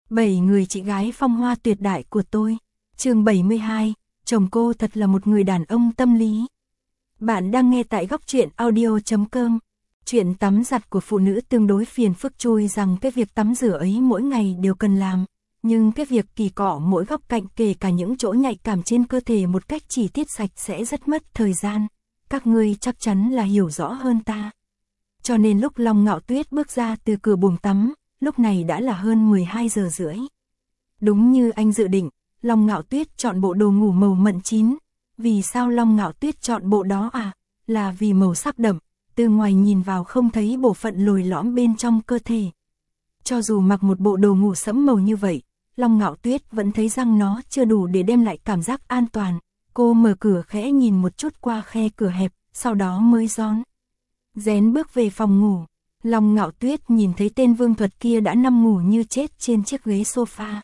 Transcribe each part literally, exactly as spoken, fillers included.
Bảy người chị gái phong hoa tuyệt đại của tôi. Chương bảy mươi hai, chồng cô thật là một người đàn ông tâm lý. Bạn đang nghe tại góc truyện audio chấm com. Chuyện tắm giặt của phụ nữ tương đối phiền phức, chui rằng cái việc tắm rửa ấy mỗi ngày đều cần làm. Nhưng cái việc kỳ cọ mỗi góc cạnh, kể cả những chỗ nhạy cảm trên cơ thể một cách chi tiết sạch sẽ rất mất thời gian. Các ngươi chắc chắn là hiểu rõ hơn ta. Cho nên lúc Long Ngạo Tuyết bước ra từ cửa buồng tắm, lúc này đã là hơn mười hai giờ rưỡi. Đúng như anh dự định, Long Ngạo Tuyết chọn bộ đồ ngủ màu mận chín. Vì sao Long Ngạo Tuyết chọn bộ đó à? Là vì màu sắc đậm, từ ngoài nhìn vào không thấy bộ phận lồi lõm bên trong cơ thể. Cho dù mặc một bộ đồ ngủ sẫm màu như vậy, Long Ngạo Tuyết vẫn thấy rằng nó chưa đủ để đem lại cảm giác an toàn. Cô mở cửa khẽ nhìn một chút qua khe cửa hẹp, sau đó mới rón rén bước về phòng ngủ. Long Ngạo Tuyết nhìn thấy tên Vương Thuật kia đã nằm ngủ như chết trên chiếc ghế sofa.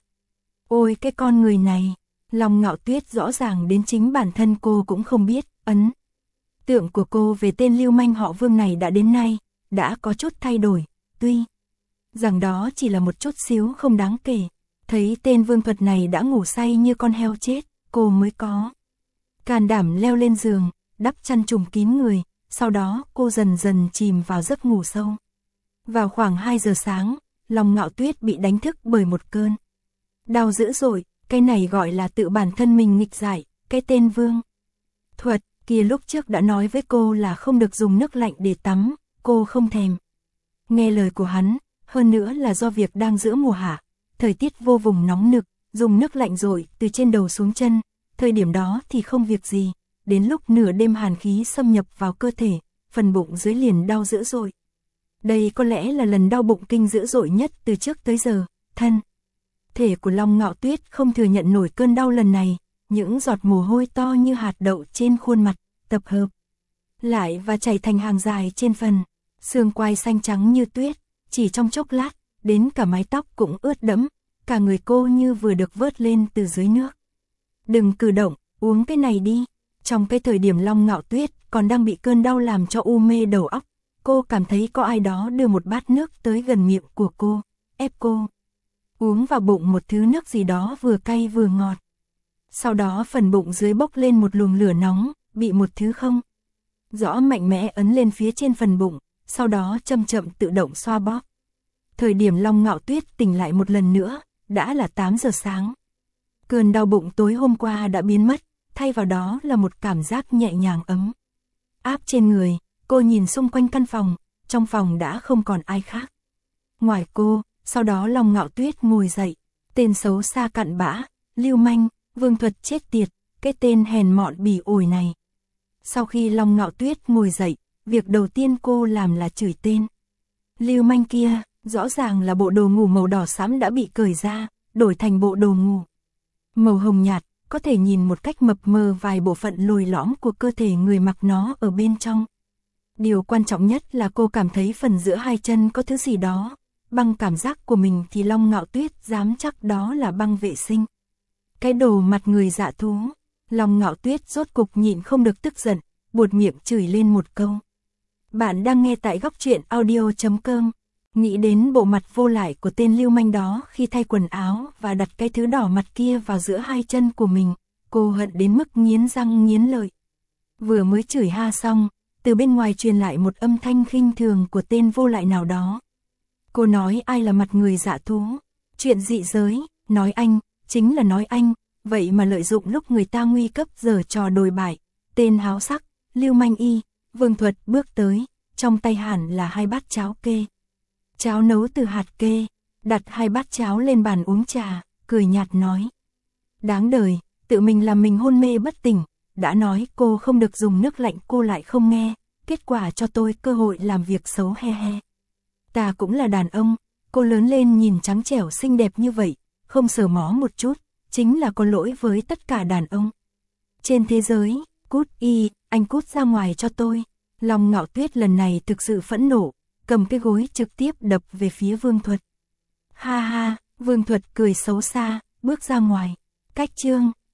Ôi cái con người này, Long Ngạo Tuyết rõ ràng đến chính bản thân cô cũng không biết, ấn tượng của cô về tên lưu manh họ Vương này đã đến nay, đã có chút thay đổi, tuy rằng đó chỉ là một chút xíu không đáng kể. Thấy tên Vương Thuật này đã ngủ say như con heo chết, cô mới có can đảm leo lên giường, đắp chăn trùm kín người, sau đó cô dần dần chìm vào giấc ngủ sâu. Vào khoảng hai giờ sáng, Long Ngạo Tuyết bị đánh thức bởi một cơn đau dữ dội, cái này gọi là tự bản thân mình nghịch giải. Cái tên Vương Thuật kia lúc trước đã nói với cô là không được dùng nước lạnh để tắm, cô không thèm nghe lời của hắn, hơn nữa là do việc đang giữa mùa hạ, thời tiết vô vùng nóng nực, dùng nước lạnh rồi từ trên đầu xuống chân, thời điểm đó thì không việc gì, đến lúc nửa đêm hàn khí xâm nhập vào cơ thể, phần bụng dưới liền đau dữ dội. Đây có lẽ là lần đau bụng kinh dữ dội nhất từ trước tới giờ. Thân thể của Long Ngạo Tuyết không thừa nhận nổi cơn đau lần này, những giọt mồ hôi to như hạt đậu trên khuôn mặt tập hợp lại và chảy thành hàng dài trên phần xương quai xanh trắng như tuyết, chỉ trong chốc lát, đến cả mái tóc cũng ướt đẫm, cả người cô như vừa được vớt lên từ dưới nước. Đừng cử động, uống cái này đi. Trong cái thời điểm Long Ngạo Tuyết còn đang bị cơn đau làm cho u mê đầu óc, cô cảm thấy có ai đó đưa một bát nước tới gần miệng của cô, ép cô uống vào bụng một thứ nước gì đó vừa cay vừa ngọt. Sau đó phần bụng dưới bốc lên một luồng lửa nóng, bị một thứ không rõ mạnh mẽ ấn lên phía trên phần bụng, sau đó chậm chậm tự động xoa bóp. Thời điểm Long Ngạo Tuyết tỉnh lại một lần nữa, đã là tám giờ sáng. Cơn đau bụng tối hôm qua đã biến mất, thay vào đó là một cảm giác nhẹ nhàng ấm áp trên người. Cô nhìn xung quanh căn phòng, trong phòng đã không còn ai khác ngoài cô. Sau đó Long Ngạo Tuyết ngồi dậy, tên xấu xa cặn bã, lưu manh, Vương Thuật chết tiệt, cái tên hèn mọn bỉ ổi này. Sau khi Long Ngạo Tuyết ngồi dậy, việc đầu tiên cô làm là chửi tên lưu manh kia. Rõ ràng là bộ đồ ngủ màu đỏ sẫm đã bị cởi ra, đổi thành bộ đồ ngủ màu hồng nhạt, có thể nhìn một cách mập mờ vài bộ phận lồi lõm của cơ thể người mặc nó ở bên trong. Điều quan trọng nhất là cô cảm thấy phần giữa hai chân có thứ gì đó. Bằng cảm giác của mình thì Long Ngạo Tuyết dám chắc đó là băng vệ sinh. Cái đồ mặt người dạ thú. Long Ngạo Tuyết rốt cục nhịn không được tức giận, buột miệng chửi lên một câu. Bạn đang nghe tại góc truyện audio chấm com. Nghĩ đến bộ mặt vô lại của tên lưu manh đó khi thay quần áo và đặt cái thứ đỏ mặt kia vào giữa hai chân của mình, cô hận đến mức nghiến răng nghiến lợi. Vừa mới chửi ha xong, từ bên ngoài truyền lại một âm thanh khinh thường của tên vô lại nào đó. Cô nói ai là mặt người dạ thú? Chuyện dị giới, nói anh, chính là nói anh, vậy mà lợi dụng lúc người ta nguy cấp giở trò đồi bại. Tên háo sắc, lưu manh y. Vương Thuật bước tới, trong tay hẳn là hai bát cháo kê. Cháo nấu từ hạt kê, đặt hai bát cháo lên bàn uống trà, cười nhạt nói. Đáng đời, tự mình làm mình hôn mê bất tỉnh, đã nói cô không được dùng nước lạnh cô lại không nghe, kết quả cho tôi cơ hội làm việc xấu he he. Ta cũng là đàn ông, cô lớn lên nhìn trắng trẻo xinh đẹp như vậy, không sờ mó một chút, chính là có lỗi với tất cả đàn ông trên thế giới. Cút y, anh cút ra ngoài cho tôi. Long Ngạo Tuyết lần này thực sự phẫn nộ, cầm cái gối trực tiếp đập về phía Vương Thuật. Ha ha, Vương Thuật cười xấu xa, bước ra ngoài. Cách chương